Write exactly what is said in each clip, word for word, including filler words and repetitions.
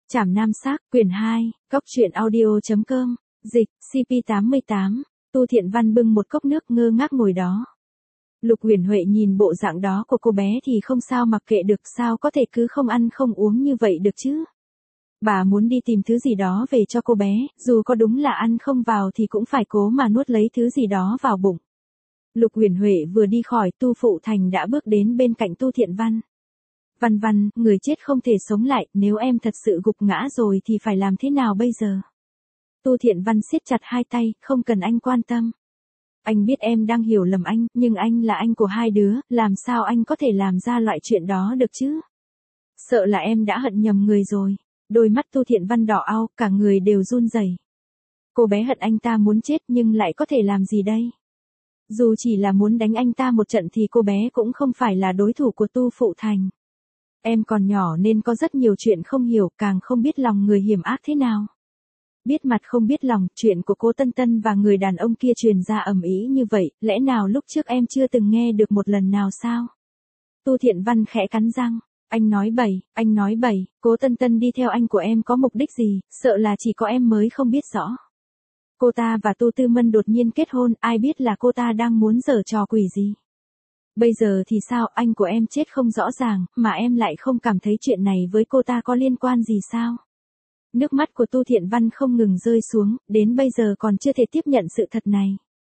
Trảm Nam Xác, quyển hai, Cóc truyện audio chấm com, dịch, xê pê tám mươi tám, Tu Thiện Văn bưng một cốc nước ngơ ngác ngồi đó. Lục Uyển Huệ nhìn bộ dạng đó của cô bé thì không sao mặc kệ được, sao có thể cứ không ăn không uống như vậy được chứ. Bà muốn đi tìm thứ gì đó về cho cô bé, dù có đúng là ăn không vào thì cũng phải cố mà nuốt lấy thứ gì đó vào bụng. Lục Uyển Huệ vừa đi khỏi, Tu Phụ Thành đã bước đến bên cạnh Tu Thiện Văn. Văn Văn, người chết không thể sống lại, nếu em thật sự gục ngã rồi thì phải làm thế nào bây giờ? Tu Thiện Văn siết chặt hai tay, không cần anh quan tâm. Anh biết em đang hiểu lầm anh, nhưng anh là anh của hai đứa, làm sao anh có thể làm ra loại chuyện đó được chứ? Sợ là em đã hận nhầm người rồi. Đôi mắt Tu Thiện Văn đỏ au, cả người đều run rẩy. Cô bé hận anh ta muốn chết nhưng lại có thể làm gì đây? Dù chỉ là muốn đánh anh ta một trận thì cô bé cũng không phải là đối thủ của Tu Phụ Thành. Em còn nhỏ nên có rất nhiều chuyện không hiểu, càng không biết lòng người hiểm ác thế nào. Biết mặt không biết lòng, chuyện của cô Tân Tân và người đàn ông kia truyền ra ầm ĩ như vậy, lẽ nào lúc trước em chưa từng nghe được một lần nào sao? Tu Thiện Văn khẽ cắn răng, anh nói bậy, anh nói bậy, cô Tân Tân đi theo anh của em có mục đích gì, sợ là chỉ có em mới không biết rõ. Cô ta và Tu Tư Mân đột nhiên kết hôn, ai biết là cô ta đang muốn giở trò quỷ gì. Bây giờ thì sao, anh của em chết không rõ ràng, mà em lại không cảm thấy chuyện này với cô ta có liên quan gì sao? Nước mắt của Tu Thiện Văn không ngừng rơi xuống, đến bây giờ còn chưa thể tiếp nhận sự thật này.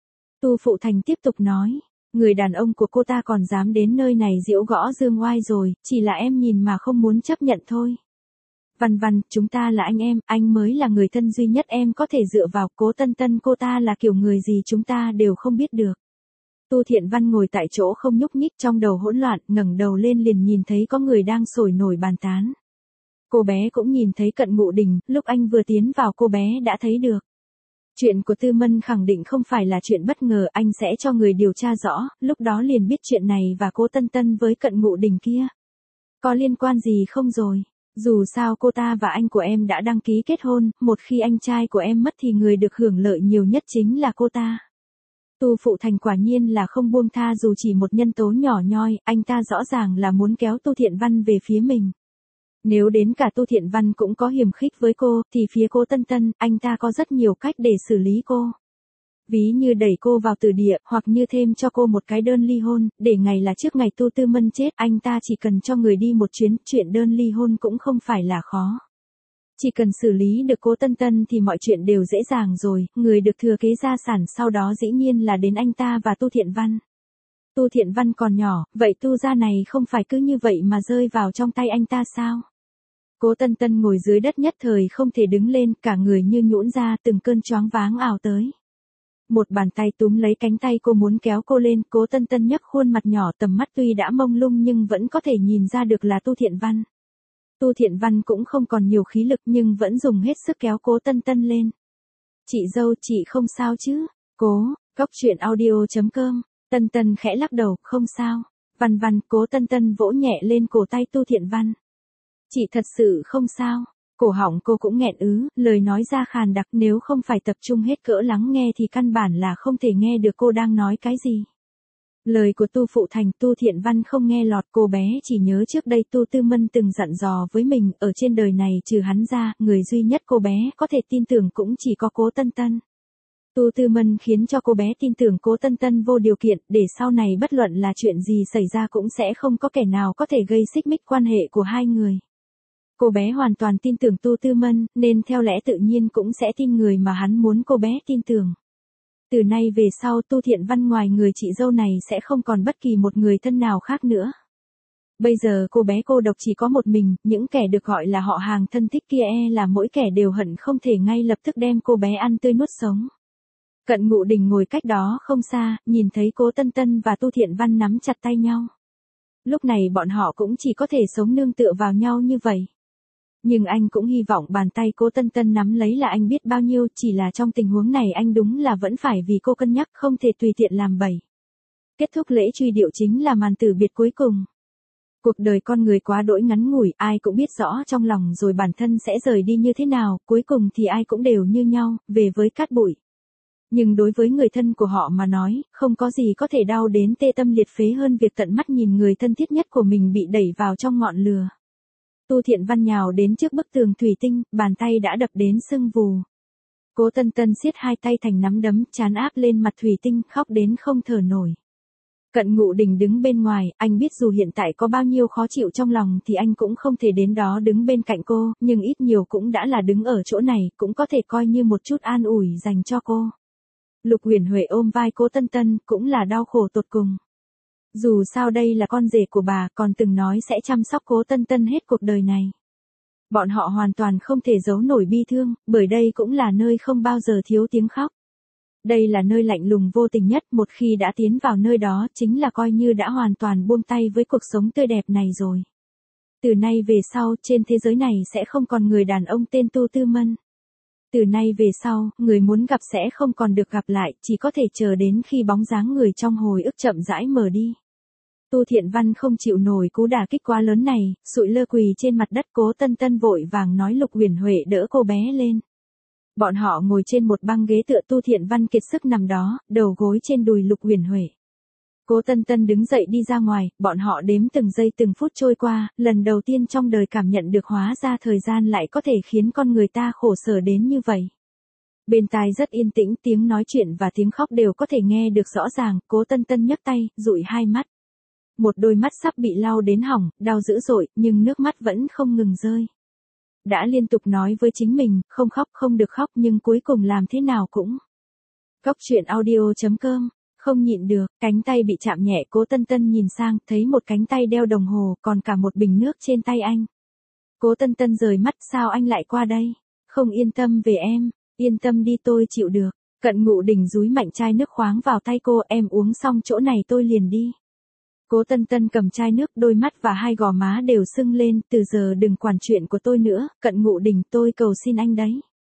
Tu Phụ Thành tiếp tục nói, người đàn ông của cô ta còn dám đến nơi này giễu gõ dương oai rồi, chỉ là em nhìn mà không muốn chấp nhận thôi. Văn Văn, chúng ta là anh em, anh mới là người thân duy nhất em có thể dựa vào, cố Tân Tân cô ta là kiểu người gì chúng ta đều không biết được. Tu Thiện Văn ngồi tại chỗ không nhúc nhích, trong đầu hỗn loạn, ngẩng đầu lên liền nhìn thấy có người đang sôi nổi bàn tán. Cô bé cũng nhìn thấy Cận Ngụ Đình, lúc anh vừa tiến vào cô bé đã thấy được. Chuyện của Tư Mân khẳng định không phải là chuyện bất ngờ, anh sẽ cho người điều tra rõ, lúc đó liền biết chuyện này và cô Tân Tân với Cận Ngụ Đình kia. Có liên quan gì không rồi? Dù sao cô ta và anh của em đã đăng ký kết hôn, một khi anh trai của em mất thì người được hưởng lợi nhiều nhất chính là cô ta. Tu Phụ Thành quả nhiên là không buông tha dù chỉ một nhân tố nhỏ nhoi, anh ta rõ ràng là muốn kéo Tu Thiện Văn về phía mình. Nếu đến cả Tu Thiện Văn cũng có hiềm khích với cô, thì phía cô Tân Tân, anh ta có rất nhiều cách để xử lý cô. Ví như đẩy cô vào tử địa, hoặc như thêm cho cô một cái đơn ly hôn, để ngày là trước ngày Tu Tư Mân chết, anh ta chỉ cần cho người đi một chuyến, chuyện đơn ly hôn cũng không phải là khó. Chỉ cần xử lý được cô Tân Tân thì mọi chuyện đều dễ dàng rồi, người được thừa kế gia sản sau đó dĩ nhiên là đến anh ta và Tu Thiện Văn. Tu Thiện Văn còn nhỏ, vậy Tu gia này không phải cứ như vậy mà rơi vào trong tay anh ta sao? Cố Tân Tân ngồi dưới đất nhất thời không thể đứng lên, cả người như nhũn ra, từng cơn choáng váng ào tới. Một bàn tay túm lấy cánh tay cô muốn kéo cô lên, Cố Tân Tân nhấc khuôn mặt nhỏ, tầm mắt tuy đã mông lung nhưng vẫn có thể nhìn ra được là Tu Thiện Văn. Tu Thiện Văn cũng không còn nhiều khí lực nhưng vẫn dùng hết sức kéo Cố Tân Tân lên. Chị dâu, chị không sao chứ? Cố, Cóc truyện audio chấm com, Tân Tân khẽ lắc đầu, không sao. Văn Văn, Cố Tân Tân vỗ nhẹ lên cổ tay Tu Thiện Văn. Chị thật sự không sao. Cổ họng cô cũng nghẹn ứ, lời nói ra khàn đặc, nếu không phải tập trung hết cỡ lắng nghe thì căn bản là không thể nghe được cô đang nói cái gì. Lời của Tu Phụ Thành, Tu Thiện Văn không nghe lọt, cô bé chỉ nhớ trước đây Tu Tư Mân từng dặn dò với mình, ở trên đời này trừ hắn ra, người duy nhất cô bé có thể tin tưởng cũng chỉ có Cố Tân Tân. Tu Tư Mân khiến cho cô bé tin tưởng Cố Tân Tân vô điều kiện, để sau này bất luận là chuyện gì xảy ra cũng sẽ không có kẻ nào có thể gây xích mích quan hệ của hai người. Cô bé hoàn toàn tin tưởng Tu Tư Mân, nên theo lẽ tự nhiên cũng sẽ tin người mà hắn muốn cô bé tin tưởng. Từ nay về sau Tu Thiện Văn ngoài người chị dâu này sẽ không còn bất kỳ một người thân nào khác nữa. Bây giờ cô bé cô độc chỉ có một mình, những kẻ được gọi là họ hàng thân thích kia e là mỗi kẻ đều hận không thể ngay lập tức đem cô bé ăn tươi nuốt sống. Cận Ngụ Đình ngồi cách đó không xa, nhìn thấy Cố Tân Tân và Tu Thiện Văn nắm chặt tay nhau. Lúc này bọn họ cũng chỉ có thể sống nương tựa vào nhau như vậy. Nhưng anh cũng hy vọng bàn tay Cố Tân Tân nắm lấy là anh biết bao nhiêu, chỉ là trong tình huống này anh đúng là vẫn phải vì cô cân nhắc, không thể tùy tiện làm bậy. Kết thúc lễ truy điệu chính là màn tử biệt cuối cùng. Cuộc đời con người quá đỗi ngắn ngủi, ai cũng biết rõ trong lòng rồi bản thân sẽ rời đi như thế nào, cuối cùng thì ai cũng đều như nhau, về với cát bụi. Nhưng đối với người thân của họ mà nói, không có gì có thể đau đến tê tâm liệt phế hơn việc tận mắt nhìn người thân thiết nhất của mình bị đẩy vào trong ngọn lửa. Tu Thiện Văn nhào đến trước bức tường thủy tinh, bàn tay đã đập đến sưng vù. Cố Tân Tân siết hai tay thành nắm đấm, trán áp lên mặt thủy tinh, khóc đến không thở nổi. Cận Ngụ Đình đứng bên ngoài, anh biết dù hiện tại có bao nhiêu khó chịu trong lòng thì anh cũng không thể đến đó đứng bên cạnh cô, nhưng ít nhiều cũng đã là đứng ở chỗ này, cũng có thể coi như một chút an ủi dành cho cô. Lục Huyền Huệ ôm vai Cố Tân Tân, cũng là đau khổ tột cùng. Dù sao đây là con rể của bà, còn từng nói sẽ chăm sóc Cố Tân Tân hết cuộc đời này. Bọn họ hoàn toàn không thể giấu nổi bi thương, bởi đây cũng là nơi không bao giờ thiếu tiếng khóc. Đây là nơi lạnh lùng vô tình nhất, một khi đã tiến vào nơi đó chính là coi như đã hoàn toàn buông tay với cuộc sống tươi đẹp này rồi. Từ nay về sau, trên thế giới này sẽ không còn người đàn ông tên Tu Tư Mân. Từ nay về sau, người muốn gặp sẽ không còn được gặp lại, chỉ có thể chờ đến khi bóng dáng người trong hồi ức chậm rãi mờ đi. Tu Thiện Văn không chịu nổi cú đả kích quá lớn này, sụi lơ quỳ trên mặt đất. Cố Tân Tân vội vàng nói Lục Huyền Huệ đỡ cô bé lên. Bọn họ ngồi trên một băng ghế tựa. Tu Thiện Văn kiệt sức nằm đó, đầu gối trên đùi Lục Huyền Huệ. Cố Tân Tân đứng dậy đi ra ngoài, bọn họ đếm từng giây từng phút trôi qua, lần đầu tiên trong đời cảm nhận được hóa ra thời gian lại có thể khiến con người ta khổ sở đến như vậy. Bên tai rất yên tĩnh, tiếng nói chuyện và tiếng khóc đều có thể nghe được rõ ràng. Cố Tân Tân nhấc tay, dụi hai mắt. Một đôi mắt sắp bị lau đến hỏng, đau dữ dội, nhưng nước mắt vẫn không ngừng rơi. Đã liên tục nói với chính mình, không khóc không được khóc, nhưng cuối cùng làm thế nào cũng. Góc truyện audio chấm com, không nhịn được, cánh tay bị chạm nhẹ. Cố Tân Tân nhìn sang, thấy một cánh tay đeo đồng hồ, còn cả một bình nước trên tay anh. Cố Tân Tân rời mắt, sao anh lại qua đây? Không yên tâm về em, yên tâm đi tôi chịu được. Cận Ngụ Đình dúi mạnh chai nước khoáng vào tay cô, em uống xong chỗ này tôi liền đi. Cố Tân Tân cầm chai nước, đôi mắt và hai gò má đều sưng lên. Từ giờ đừng quản chuyện của tôi nữa, Cận Ngụ Đình, tôi cầu xin anh đấy.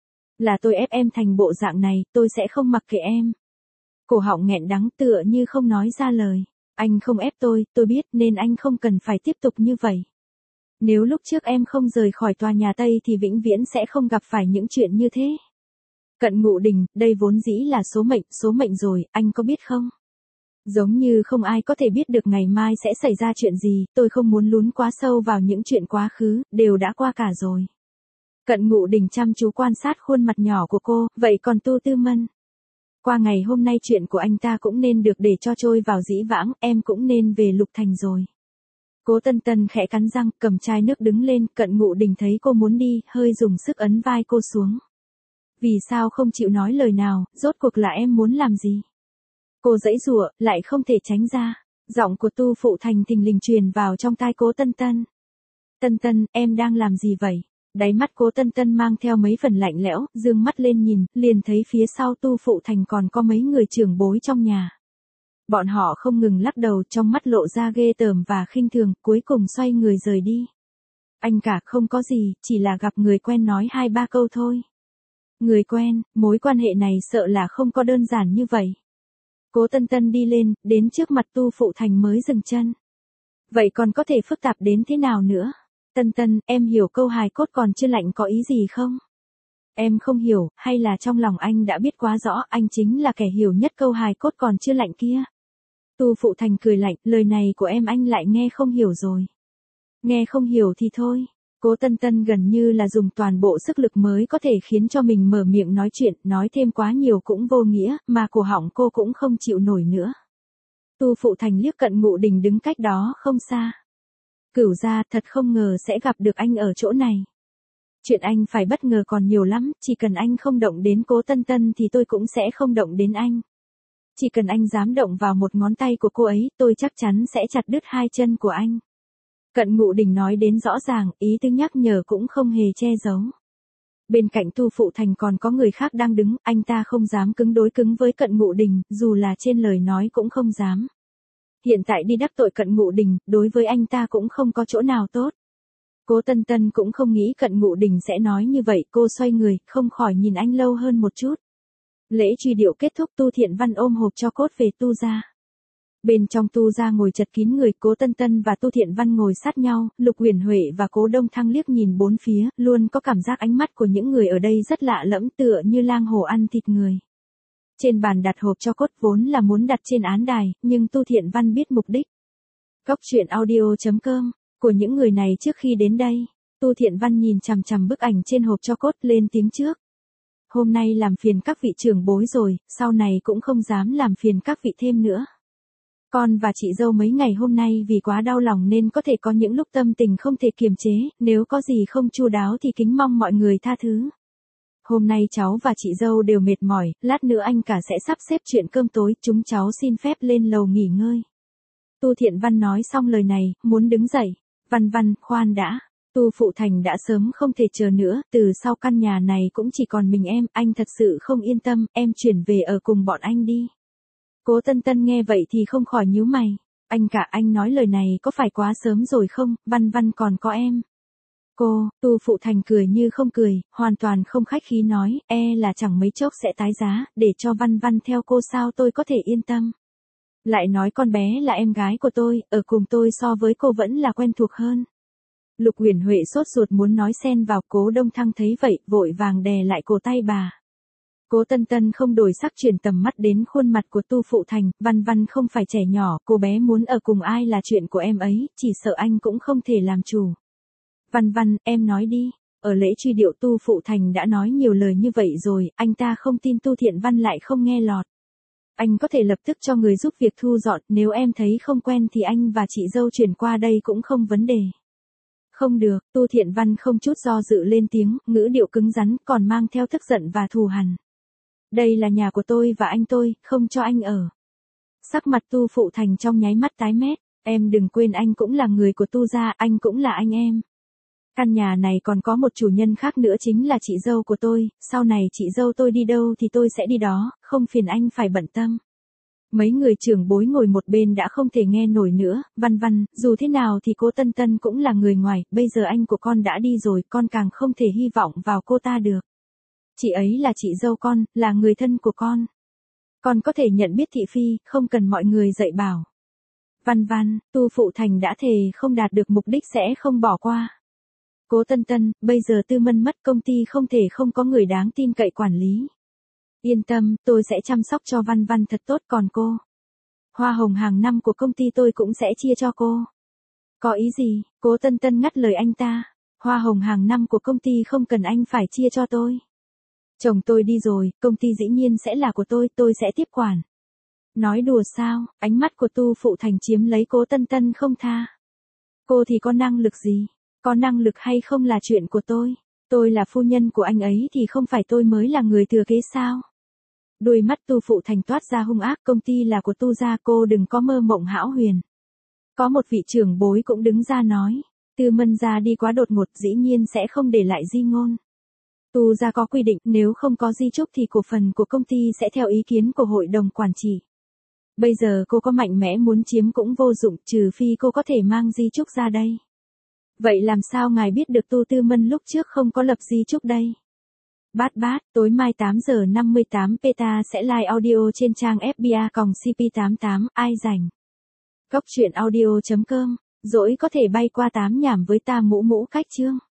Là tôi ép em thành bộ dạng này, tôi sẽ không mặc kệ em. Cổ họng nghẹn đắng tựa như không nói ra lời. Anh không ép tôi, tôi biết nên anh không cần phải tiếp tục như vậy. Nếu lúc trước em không rời khỏi tòa nhà Tây thì vĩnh viễn sẽ không gặp phải những chuyện như thế. Cận Ngụ Đình, đây vốn dĩ là số mệnh, số mệnh rồi, anh có biết không? Giống như không ai có thể biết được ngày mai sẽ xảy ra chuyện gì, tôi không muốn lún quá sâu vào những chuyện quá khứ, đều đã qua cả rồi. Cận Ngụ Đình chăm chú quan sát khuôn mặt nhỏ của cô, vậy còn Tu Tư Mân? Qua ngày hôm nay chuyện của anh ta cũng nên được để cho trôi vào dĩ vãng, em cũng nên về Lục Thành rồi. Cố Tân Tân khẽ cắn răng, cầm chai nước đứng lên. Cận Ngụ Đình thấy cô muốn đi, hơi dùng sức ấn vai cô xuống. Vì sao không chịu nói lời nào, rốt cuộc là em muốn làm gì? Cô giãy giụa, lại không thể tránh ra. Giọng của Tu Phụ Thành thình lình truyền vào trong tai Cố Tân Tân. Tân Tân, em đang làm gì vậy? Đáy mắt Cố Tân Tân mang theo mấy phần lạnh lẽo, dương mắt lên nhìn, liền thấy phía sau Tu Phụ Thành còn có mấy người trưởng bối trong nhà. Bọn họ không ngừng lắc đầu, trong mắt lộ ra ghê tởm và khinh thường, cuối cùng xoay người rời đi. Anh cả không có gì, chỉ là gặp người quen nói hai ba câu thôi. Người quen, mối quan hệ này sợ là không có đơn giản như vậy. Cố Tân Tân đi lên, đến trước mặt Tu Phụ Thành mới dừng chân. Vậy còn có thể phức tạp đến thế nào nữa? Tân Tân, em hiểu câu hài cốt còn chưa lạnh có ý gì không? Em không hiểu, hay là trong lòng anh đã biết quá rõ, anh chính là kẻ hiểu nhất câu hài cốt còn chưa lạnh kia? Tu Phụ Thành cười lạnh, lời này của em anh lại nghe không hiểu rồi. Nghe không hiểu thì thôi. Cố Tân Tân gần như là dùng toàn bộ sức lực mới có thể khiến cho mình mở miệng nói chuyện, nói thêm quá nhiều cũng vô nghĩa, mà cổ họng cô cũng không chịu nổi nữa. Tu Phụ Thành liếc Cận Ngụ Đình đứng cách đó không xa. Cửu gia, thật không ngờ sẽ gặp được anh ở chỗ này. Chuyện anh phải bất ngờ còn nhiều lắm, chỉ cần anh không động đến Cố Tân Tân thì tôi cũng sẽ không động đến anh. Chỉ cần anh dám động vào một ngón tay của cô ấy, tôi chắc chắn sẽ chặt đứt hai chân của anh. Cận Ngụ Đình nói đến rõ ràng, ý tứ nhắc nhở cũng không hề che giấu. Bên cạnh Tu Phụ Thành còn có người khác đang đứng, anh ta không dám cứng đối cứng với Cận Ngụ Đình, dù là trên lời nói cũng không dám. Hiện tại đi đắc tội Cận Ngụ Đình, đối với anh ta cũng không có chỗ nào tốt. Cố Tân Tân cũng không nghĩ Cận Ngụ Đình sẽ nói như vậy, cô xoay người, không khỏi nhìn anh lâu hơn một chút. Lễ truy điệu kết thúc, Tu Thiện Văn ôm hộp tro cốt về Tu gia. Bên trong Tu gia ngồi chật kín người, Cố Tân Tân và Tu Thiện Văn ngồi sát nhau, Lục Huyền Huệ và Cố Đông Thăng liếc nhìn bốn phía, luôn có cảm giác ánh mắt của những người ở đây rất lạ lẫm, tựa như lang hổ ăn thịt người. Trên bàn đặt hộp tro cốt vốn là muốn đặt trên án đài, nhưng Tu Thiện Văn biết mục đích. Góc truyện audio chấm com, của những người này trước khi đến đây. Tu Thiện Văn nhìn chằm chằm bức ảnh trên hộp cho cốt lên tiếng trước. Hôm nay làm phiền các vị trưởng bối rồi, sau này cũng không dám làm phiền các vị thêm nữa. Con và chị dâu mấy ngày hôm nay vì quá đau lòng nên có thể có những lúc tâm tình không thể kiềm chế, nếu có gì không chu đáo thì kính mong mọi người tha thứ. Hôm nay cháu và chị dâu đều mệt mỏi, lát nữa anh cả sẽ sắp xếp chuyện cơm tối, chúng cháu xin phép lên lầu nghỉ ngơi. Tu Thiện Văn nói xong lời này, muốn đứng dậy. Văn Văn, khoan đã. Tu Phụ Thành đã sớm không thể chờ nữa, từ sau căn nhà này cũng chỉ còn mình em, anh thật sự không yên tâm, em chuyển về ở cùng bọn anh đi. Cố Tân Tân nghe vậy thì không khỏi nhíu mày. Anh cả, anh nói lời này có phải quá sớm rồi không, Văn Văn còn có em. Cô, Tu Phụ Thành cười như không cười, hoàn toàn không khách khí nói, e là chẳng mấy chốc sẽ tái giá, để cho Văn Văn theo cô sao tôi có thể yên tâm. Lại nói con bé là em gái của tôi, ở cùng tôi so với cô vẫn là quen thuộc hơn. Lục Uyển Huệ sốt ruột muốn nói xen vào, Cố Đông Thăng thấy vậy, vội vàng đè lại cổ tay bà. Cố Tân Tân không đổi sắc, chuyển tầm mắt đến khuôn mặt của Tu Phụ Thành, Văn Văn không phải trẻ nhỏ, cô bé muốn ở cùng ai là chuyện của em ấy, chỉ sợ anh cũng không thể làm chủ. Văn Văn, em nói đi, ở lễ truy điệu Tu Phụ Thành đã nói nhiều lời như vậy rồi, anh ta không tin Tu Thiện Văn lại không nghe lọt. Anh có thể lập tức cho người giúp việc thu dọn, nếu em thấy không quen thì anh và chị dâu chuyển qua đây cũng không vấn đề. Không được, Tu Thiện Văn không chút do dự lên tiếng, ngữ điệu cứng rắn, còn mang theo tức giận và thù hằn. Đây là nhà của tôi và anh tôi, không cho anh ở. Sắc mặt Tu Phụ Thành trong nháy mắt tái mét, em đừng quên anh cũng là người của Tu gia, anh cũng là anh em. Căn nhà này còn có một chủ nhân khác nữa chính là chị dâu của tôi, sau này chị dâu tôi đi đâu thì tôi sẽ đi đó, không phiền anh phải bận tâm. Mấy người trưởng bối ngồi một bên đã không thể nghe nổi nữa, Văn Văn, dù thế nào thì Cố Tân Tân cũng là người ngoài, bây giờ anh của con đã đi rồi, con càng không thể hy vọng vào cô ta được. Chị ấy là chị dâu con, là người thân của con. Con có thể nhận biết thị phi, không cần mọi người dạy bảo. Văn Văn, Tu Phụ Thành đã thề không đạt được mục đích sẽ không bỏ qua. Cố Tân Tân, bây giờ Tư Mân mất, công ty không thể không có người đáng tin cậy quản lý. Yên tâm, tôi sẽ chăm sóc cho Văn Văn thật tốt, còn cô. Hoa hồng hàng năm của công ty tôi cũng sẽ chia cho cô. Có ý gì? Cố Tân Tân ngắt lời anh ta. Hoa hồng hàng năm của công ty không cần anh phải chia cho tôi. Chồng tôi đi rồi, công ty dĩ nhiên sẽ là của tôi, tôi sẽ tiếp quản. Nói đùa sao? Ánh mắt của Tu Phụ Thành chiếm lấy Cố Tân Tân không tha. Cô thì có năng lực gì? Có năng lực hay không là chuyện của tôi. Tôi là phu nhân của anh ấy thì không phải tôi mới là người thừa kế sao? Đôi mắt Tu Phụ Thành toát ra hung ác, công ty là của Tu gia, cô đừng có mơ mộng hão huyền. Có một vị trưởng bối cũng đứng ra nói, Tư Mân gia đi quá đột ngột, dĩ nhiên sẽ không để lại di ngôn. Tu gia có quy định, nếu không có di chúc thì cổ phần của công ty sẽ theo ý kiến của hội đồng quản trị. Bây giờ cô có mạnh mẽ muốn chiếm cũng vô dụng, trừ phi cô có thể mang di chúc ra đây. Vậy làm sao ngài biết được Tu Tư Mân lúc trước không có lập di chúc đây? Bát bát, tối mai tám giờ năm mươi tám peta sẽ live audio trên trang ép bê a còng xê pê tám tám, ai rảnh? Cốc truyện audio chấm com, dỗi có thể bay qua tám nhảm với ta mũ mũ cách chương.